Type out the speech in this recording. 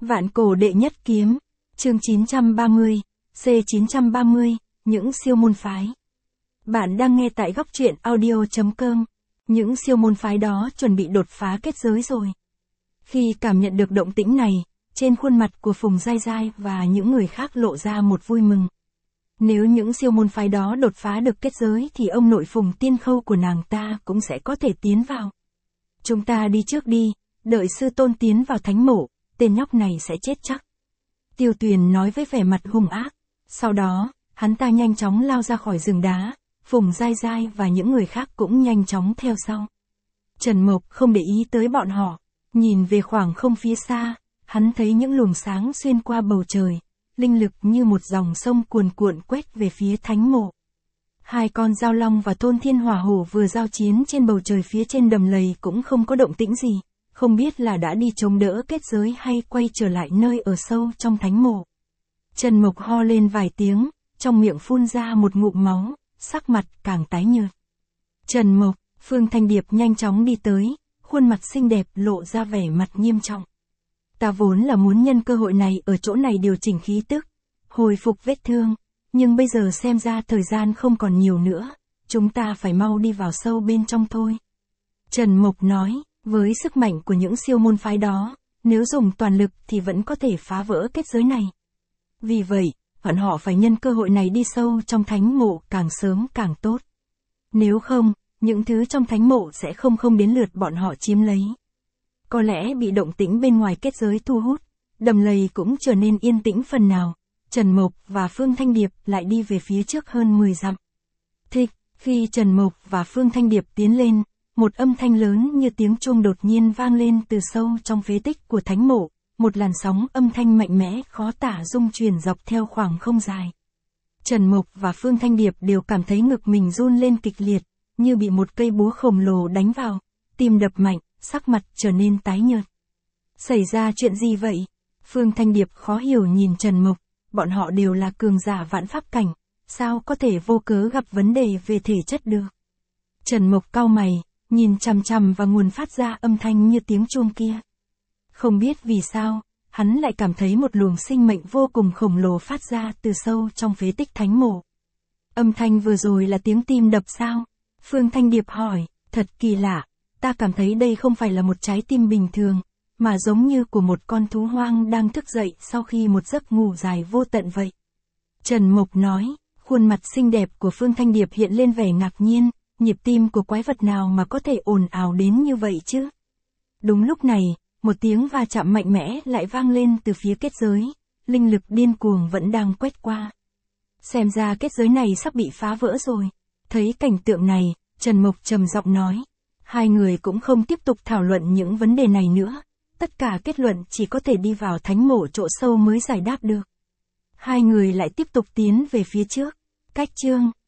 Vạn cổ đệ nhất kiếm, chương 930, C930, những siêu môn phái. Bạn đang nghe tại góc truyện audio.com. Những siêu môn phái đó chuẩn bị đột phá kết giới rồi. Khi cảm nhận được động tĩnh này, trên khuôn mặt của Phùng Giai Giai và những người khác lộ ra một vui mừng. Nếu những siêu môn phái đó đột phá được kết giới thì ông nội Phùng Tiên Khâu của nàng ta cũng sẽ có thể tiến vào. Chúng ta đi trước đi, đợi sư tôn tiến vào thánh mộ, tên nhóc này sẽ chết chắc. Tiêu Tuyền nói với vẻ mặt hung ác. Sau đó, hắn ta nhanh chóng lao ra khỏi rừng đá, Phùng Giai Giai và những người khác cũng nhanh chóng theo sau. Trần Mộc không để ý tới bọn họ, nhìn về khoảng không phía xa, hắn thấy những luồng sáng xuyên qua bầu trời, linh lực như một dòng sông cuồn cuộn quét về phía thánh mộ. Hai con giao long và thôn thiên hỏa hổ vừa giao chiến trên bầu trời phía trên đầm lầy cũng không có động tĩnh gì, không biết là đã đi chống đỡ kết giới hay quay trở lại nơi ở sâu trong thánh mộ. Trần Mộc ho lên vài tiếng, trong miệng phun ra một ngụm máu, sắc mặt càng tái nhợt. Trần Mộc, Phương Thanh Điệp nhanh chóng đi tới, khuôn mặt xinh đẹp lộ ra vẻ mặt nghiêm trọng. Ta vốn là muốn nhân cơ hội này ở chỗ này điều chỉnh khí tức, hồi phục vết thương, nhưng bây giờ xem ra thời gian không còn nhiều nữa, chúng ta phải mau đi vào sâu bên trong thôi. Trần Mộc nói, với sức mạnh của những siêu môn phái đó, nếu dùng toàn lực thì vẫn có thể phá vỡ kết giới này. Vì vậy, bọn họ phải nhân cơ hội này đi sâu trong thánh mộ càng sớm càng tốt. Nếu không, những thứ trong thánh mộ sẽ không đến lượt bọn họ chiếm lấy. Có lẽ bị động tĩnh bên ngoài kết giới thu hút, đầm lầy cũng trở nên yên tĩnh phần nào. Trần Mộc và Phương Thanh Điệp lại đi về phía trước hơn 10 dặm. Thích, khi Trần Mộc và Phương Thanh Điệp tiến lên, một âm thanh lớn như tiếng chuông đột nhiên vang lên từ sâu trong phế tích của thánh mộ, một làn sóng âm thanh mạnh mẽ khó tả rung truyền dọc theo khoảng không dài. Trần Mộc và Phương Thanh Điệp đều cảm thấy ngực mình run lên kịch liệt, như bị một cây búa khổng lồ đánh vào, tim đập mạnh, sắc mặt trở nên tái nhợt. Xảy ra chuyện gì vậy? Phương Thanh Điệp khó hiểu nhìn Trần Mộc, bọn họ đều là cường giả vạn pháp cảnh, sao có thể vô cớ gặp vấn đề về thể chất được? Trần Mộc cau mày, nhìn chằm chằm vào nguồn phát ra âm thanh như tiếng chuông kia. Không biết vì sao, hắn lại cảm thấy một luồng sinh mệnh vô cùng khổng lồ phát ra từ sâu trong phế tích thánh mộ. Âm thanh vừa rồi là tiếng tim đập sao? Phương Thanh Điệp hỏi, thật kỳ lạ, ta cảm thấy đây không phải là một trái tim bình thường, mà giống như của một con thú hoang đang thức dậy sau khi một giấc ngủ dài vô tận vậy. Trần Mộc nói, khuôn mặt xinh đẹp của Phương Thanh Điệp hiện lên vẻ ngạc nhiên, nhịp tim của quái vật nào mà có thể ồn ào đến như vậy chứ? Đúng lúc này, một tiếng va chạm mạnh mẽ lại vang lên từ phía kết giới, linh lực điên cuồng vẫn đang quét qua. Xem ra kết giới này sắp bị phá vỡ rồi. Thấy cảnh tượng này, Trần Mộc trầm giọng nói. Hai người cũng không tiếp tục thảo luận những vấn đề này nữa. Tất cả kết luận chỉ có thể đi vào thánh mộ chỗ sâu mới giải đáp được. Hai người lại tiếp tục tiến về phía trước. Cách chương